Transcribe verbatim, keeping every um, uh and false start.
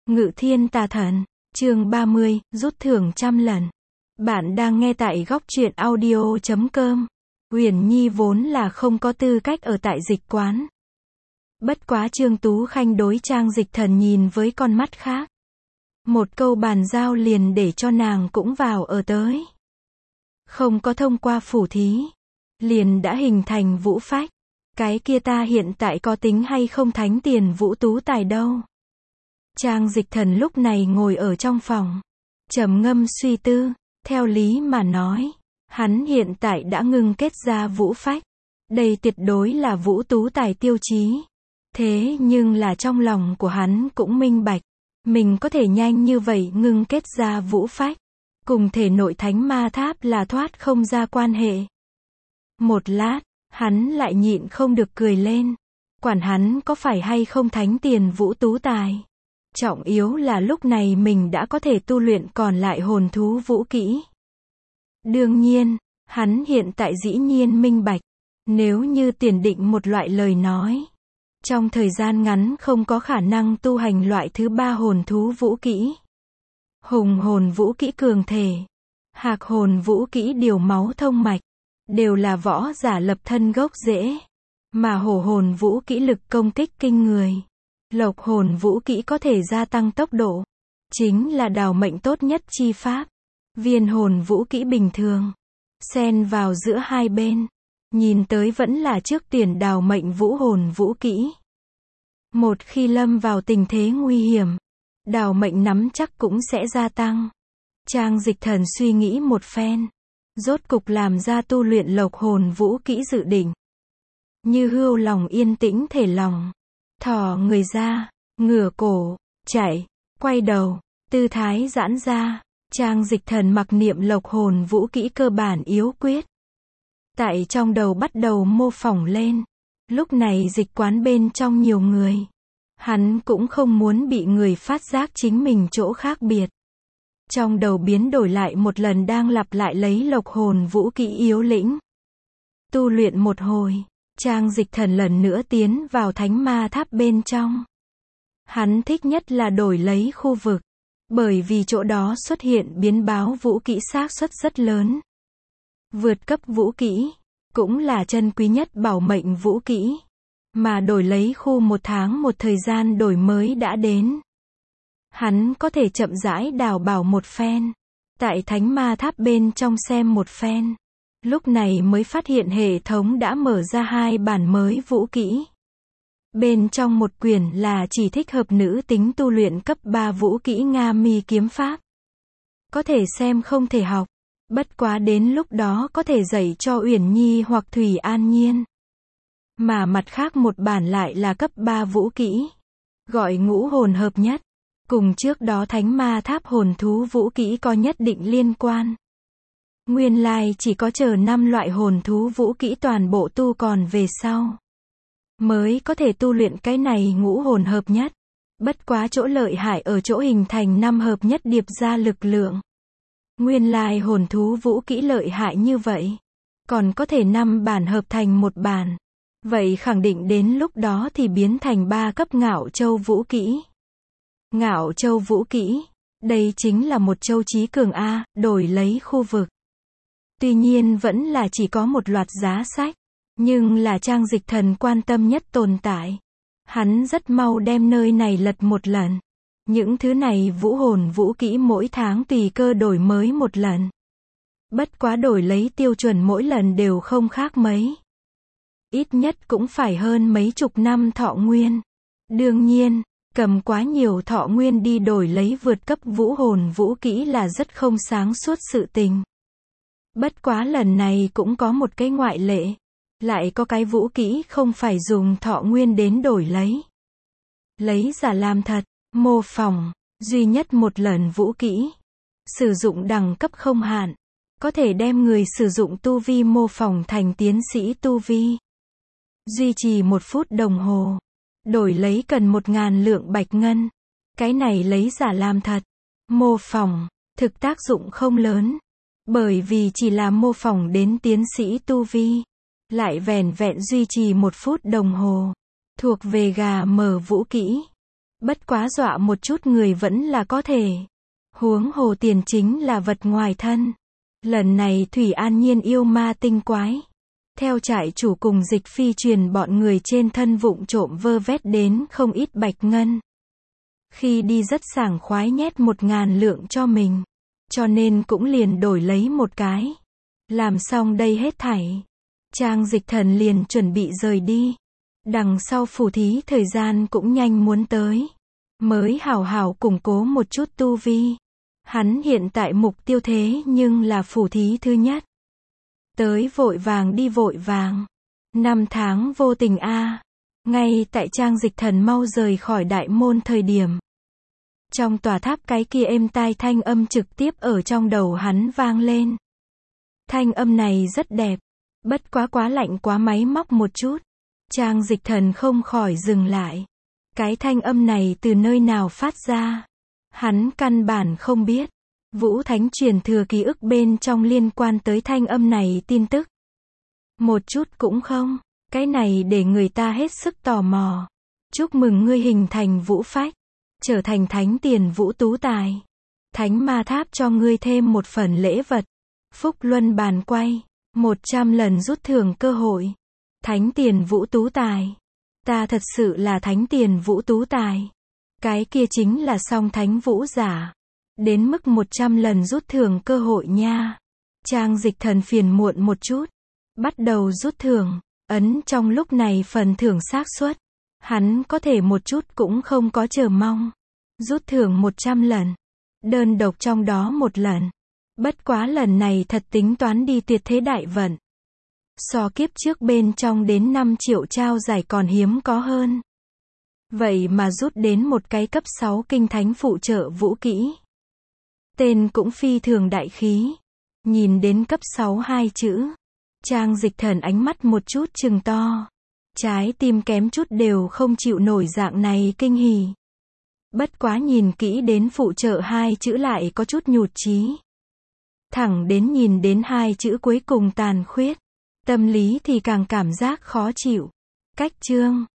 Ngự thiên tà thần, chương ba mươi, rút thưởng trăm lần. Bạn đang nghe tại góc truyện audio chấm com. Uyển Nhi vốn là không có tư cách ở tại dịch quán. Bất quá Trương Tú Khanh đối Trang Dịch Thần nhìn với con mắt khác. Một câu bàn giao liền để cho nàng cũng vào ở tới. Không có thông qua phủ thí, liền đã hình thành vũ phách. Cái kia ta hiện tại có tính hay không thánh tiền vũ tú tài đâu. Trang Dịch Thần lúc này ngồi ở trong phòng, trầm ngâm suy tư, theo lý mà nói, hắn hiện tại đã ngưng kết ra vũ phách. Đây tuyệt đối là vũ tú tài tiêu chí. Thế nhưng là trong lòng của hắn cũng minh bạch, mình có thể nhanh như vậy ngưng kết ra vũ phách, cùng thể nội thánh ma tháp là thoát không ra quan hệ. Một lát, hắn lại nhịn không được cười lên. Quản hắn có phải hay không thánh tiền vũ tú tài. Trọng yếu là lúc này mình đã có thể tu luyện còn lại hồn thú vũ kỹ. Đương nhiên, hắn hiện tại dĩ nhiên minh bạch, nếu như tiền định một loại lời nói, trong thời gian ngắn không có khả năng tu hành loại thứ ba hồn thú vũ kỹ. Hùng hồn vũ kỹ cường thể, hạc hồn vũ kỹ điều máu thông mạch, đều là võ giả lập thân gốc rễ, mà hổ hồn vũ kỹ lực công kích kinh người. Lộc hồn vũ kỹ có thể gia tăng tốc độ, chính là đào mệnh tốt nhất chi pháp. Viên hồn vũ kỹ bình thường, xen vào giữa hai bên, nhìn tới vẫn là trước tiền đào mệnh vũ hồn vũ kỹ. Một khi lâm vào tình thế nguy hiểm, đào mệnh nắm chắc cũng sẽ gia tăng. Trang Dịch Thần suy nghĩ một phen, rốt cục làm ra tu luyện lộc hồn vũ kỹ dự định. Như hưu lòng yên tĩnh thể lòng, thò người ra, ngửa cổ, chạy, quay đầu, tư thái giãn ra. Trang Dịch Thần mặc niệm lộc hồn vũ kỹ cơ bản yếu quyết. Tại trong đầu bắt đầu mô phỏng lên. Lúc này dịch quán bên trong nhiều người. Hắn cũng không muốn bị người phát giác chính mình chỗ khác biệt. Trong đầu biến đổi lại một lần đang lặp lại lấy lộc hồn vũ kỹ yếu lĩnh. Tu luyện một hồi, Trang Dịch Thần lần nữa tiến vào thánh ma tháp bên trong. Hắn thích nhất là đổi lấy khu vực. Bởi vì chỗ đó xuất hiện biến báo vũ kỹ xác suất rất lớn. Vượt cấp vũ kỹ, cũng là chân quý nhất bảo mệnh vũ kỹ. Mà đổi lấy khu một tháng một thời gian đổi mới đã đến. Hắn có thể chậm rãi đào bảo một phen. Tại thánh ma tháp bên trong xem một phen. Lúc này mới phát hiện hệ thống đã mở ra hai bản mới vũ kỹ. Bên trong một quyển là chỉ thích hợp nữ tính tu luyện cấp ba vũ kỹ Nga Mi kiếm pháp. Có thể xem không thể học. Bất quá đến lúc đó có thể dạy cho Uyển Nhi hoặc Thủy An Nhiên. Mà mặt khác một bản lại là cấp ba vũ kỹ. Gọi ngũ hồn hợp nhất. Cùng trước đó thánh ma tháp hồn thú vũ kỹ có nhất định liên quan. Nguyên lai chỉ có chờ năm loại hồn thú vũ kỹ toàn bộ tu còn về sau. Mới có thể tu luyện cái này ngũ hồn hợp nhất. Bất quá chỗ lợi hại ở chỗ hình thành năm hợp nhất điệp ra lực lượng. Nguyên lai hồn thú vũ kỹ lợi hại như vậy. Còn có thể năm bản hợp thành một bản. Vậy khẳng định đến lúc đó thì biến thành ba cấp ngạo châu vũ kỹ. Ngạo châu vũ kỹ. Đây chính là một châu trí cường A, đổi lấy khu vực. Tuy nhiên vẫn là chỉ có một loạt giá sách. Nhưng là Trang Dịch Thần quan tâm nhất tồn tại. Hắn rất mau đem nơi này lật một lần. Những thứ này vũ hồn vũ kỹ mỗi tháng tùy cơ đổi mới một lần. Bất quá đổi lấy tiêu chuẩn mỗi lần đều không khác mấy. Ít nhất cũng phải hơn mấy chục năm thọ nguyên. Đương nhiên, cầm quá nhiều thọ nguyên đi đổi lấy vượt cấp vũ hồn vũ kỹ là rất không sáng suốt sự tình. Bất quá lần này cũng có một cái ngoại lệ. Lại có cái vũ kỹ không phải dùng thọ nguyên đến đổi lấy. Lấy giả làm thật, mô phỏng, duy nhất một lần vũ kỹ. Sử dụng đẳng cấp không hạn. Có thể đem người sử dụng tu vi mô phỏng thành tiến sĩ tu vi. Duy trì một phút đồng hồ. Đổi lấy cần một ngàn lượng bạch ngân. Cái này lấy giả làm thật. Mô phỏng, thực tác dụng không lớn. Bởi vì chỉ là mô phỏng đến tiến sĩ tu vi. Lại vẻn vẹn duy trì một phút đồng hồ. Thuộc về gà mờ vũ kỹ. Bất quá dọa một chút người vẫn là có thể. Huống hồ tiền chính là vật ngoài thân. Lần này Thủy An Nhiên yêu ma tinh quái. Theo trại chủ cùng Dịch Phi truyền bọn người trên thân vụng trộm vơ vét đến không ít bạch ngân. Khi đi rất sảng khoái nhét một ngàn lượng cho mình. Cho nên cũng liền đổi lấy một cái. Làm xong đây hết thảy. Trang Dịch Thần liền chuẩn bị rời đi. Đằng sau phù thí thời gian cũng nhanh muốn tới. Mới hảo hảo củng cố một chút tu vi. Hắn hiện tại mục tiêu thế nhưng là phù thí thứ nhất. Tới vội vàng đi vội vàng. Năm tháng vô tình a. Ngay tại Trang Dịch Thần mau rời khỏi đại môn thời điểm. Trong tòa tháp cái kia êm tai thanh âm trực tiếp ở trong đầu hắn vang lên. Thanh âm này rất đẹp. Bất quá quá lạnh quá máy móc một chút. Trang Dịch Thần không khỏi dừng lại. Cái thanh âm này từ nơi nào phát ra? Hắn căn bản không biết. Vũ Thánh truyền thừa ký ức bên trong liên quan tới thanh âm này tin tức. Một chút cũng không. Cái này để người ta hết sức tò mò. Chúc mừng ngươi hình thành vũ phách. Trở thành thánh tiền vũ tú tài. Thánh ma tháp cho ngươi thêm một phần lễ vật. Phúc luân bàn quay. một trăm lần rút thưởng cơ hội. Thánh tiền vũ tú tài. Ta thật sự là thánh tiền vũ tú tài. Cái kia chính là song thánh vũ giả. Đến mức một trăm lần rút thưởng cơ hội nha. Trang Dịch Thần phiền muộn một chút. Bắt đầu rút thưởng. Ấn trong lúc này phần thưởng xác suất. Hắn có thể một chút cũng không có chờ mong. Rút thưởng một trăm lần. Đơn độc trong đó một lần. Bất quá lần này thật tính toán đi tuyệt thế đại vận. So kiếp trước bên trong đến năm triệu trao giải còn hiếm có hơn. Vậy mà rút đến một cái cấp sáu kinh thánh phụ trợ vũ kỹ. Tên cũng phi thường đại khí. Nhìn đến cấp sáu hai chữ. Trang Dịch Thần ánh mắt một chút trừng to. Trái tim kém chút đều không chịu nổi dạng này kinh hỉ. Bất quá nhìn kỹ đến phụ trợ hai chữ lại có chút nhụt chí. Thẳng đến nhìn đến hai chữ cuối cùng tàn khuyết. Tâm lý thì càng cảm giác khó chịu. Cách chương.